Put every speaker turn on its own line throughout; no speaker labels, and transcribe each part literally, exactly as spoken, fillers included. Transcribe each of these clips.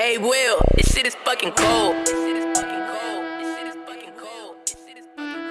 Hey Will, this shit is fucking cold. This shit is fucking cold. This shit is fucking cold. This shit is fucking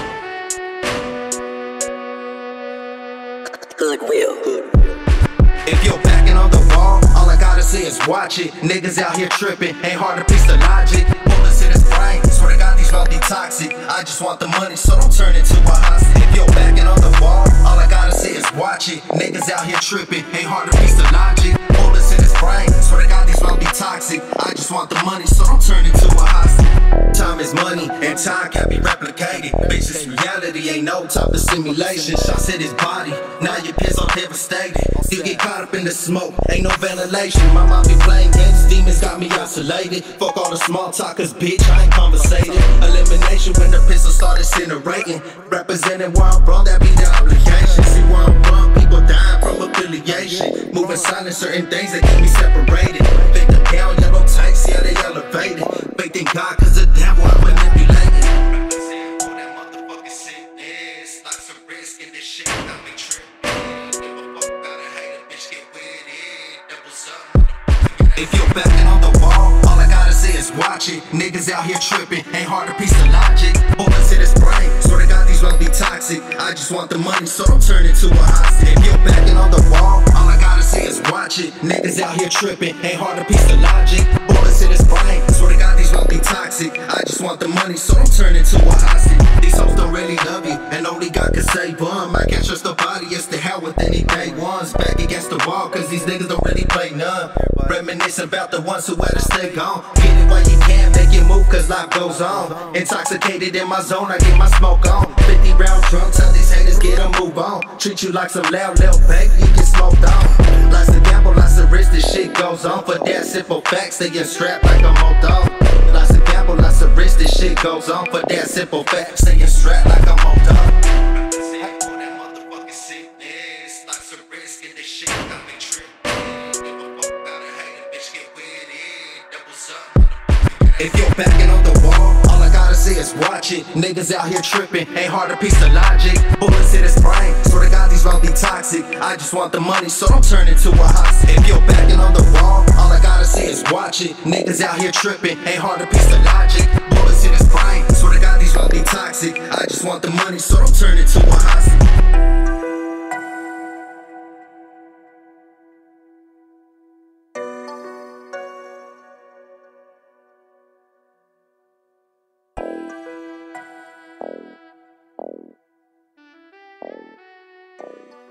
cold. Hood Will.
If you're backing on the wall, all I gotta say is watch it. Niggas out here tripping, ain't hard to piece the logic. Bullets in his brain, swear to God these rounds be toxic. I just want the money, so don't turn into a hostage. If you're backing on the wall, all I gotta say is watch it. Niggas out here tripping, ain't hard to piece the logic. Bullets in his brain, swear to God these rounds be toxic. I just want the money, so don't turn into a hostage. Time is money, and time can't be replicated. Bitch, this reality ain't no type of simulation. Shots hit his body, now your peers are devastated. You get caught up in the smoke, ain't no ventilation. My mind be playing games, demons got me isolated. Fuck all the small talkers, bitch, I ain't conversated. Elimination when the pistol start incinerating. Representing where I'm wrong, that be the obligation. See where I'm wrong, people dying from affiliation. Moving silent, certain things that keep me separated. Victim down, yellow tape, see how they elevated. Faith in God, cause the devil I manipulated. Represent for that motherfucking sickness. Lots of risk in this shit, got me tripping. If you're backing on the wall, all I gotta say is watch it. Niggas out here tripping, ain't hard to piece the logic. Bullets in his brain, swear to God these rounds be toxic. I just want the money, so don't turn into a hostage. If you're backing on the wall, all I gotta say is watch it. Niggas out here tripping, ain't hard to piece the logic. Bullets in his brain, swear to God these rounds be toxic. I just want the money, so don't turn into a hostage. These hoes don't really love you, and only God can save them. I can't trust the body, it's the hell with any day ones. Back against the wall, cause these niggas don't really play none. Reminisce about the ones who had to stay gone. Get it while you can, make it move, cause life goes on. Intoxicated in my zone, I get my smoke on. fifty round drum, tell these haters get a move on. Treat you like some loud little baby, you get smoked on. Lots of gamble, lots of risk, this shit goes on. For that simple fact, staying strapped like a mold-on. Lots of gamble, lots of risk, this shit goes on. For that simple fact, staying strapped like a mold-on. Represent for that motherfucking sickness. Lots of risk in this shit, got me tripping. If you're backing on the wall, all I gotta say is watch it. Niggas out here tripping, ain't hard to piece the logic. Bullets in his brain, swear to God these rounds be toxic. I just want the money, so don't turn into a hostage. If you're backing on the wall, all I gotta say is watch it. Niggas out here tripping, ain't hard to piece the logic. Bullets in his brain, swear to God these rounds be toxic. I just want the money, so don't turn into a hostage.
Thank you.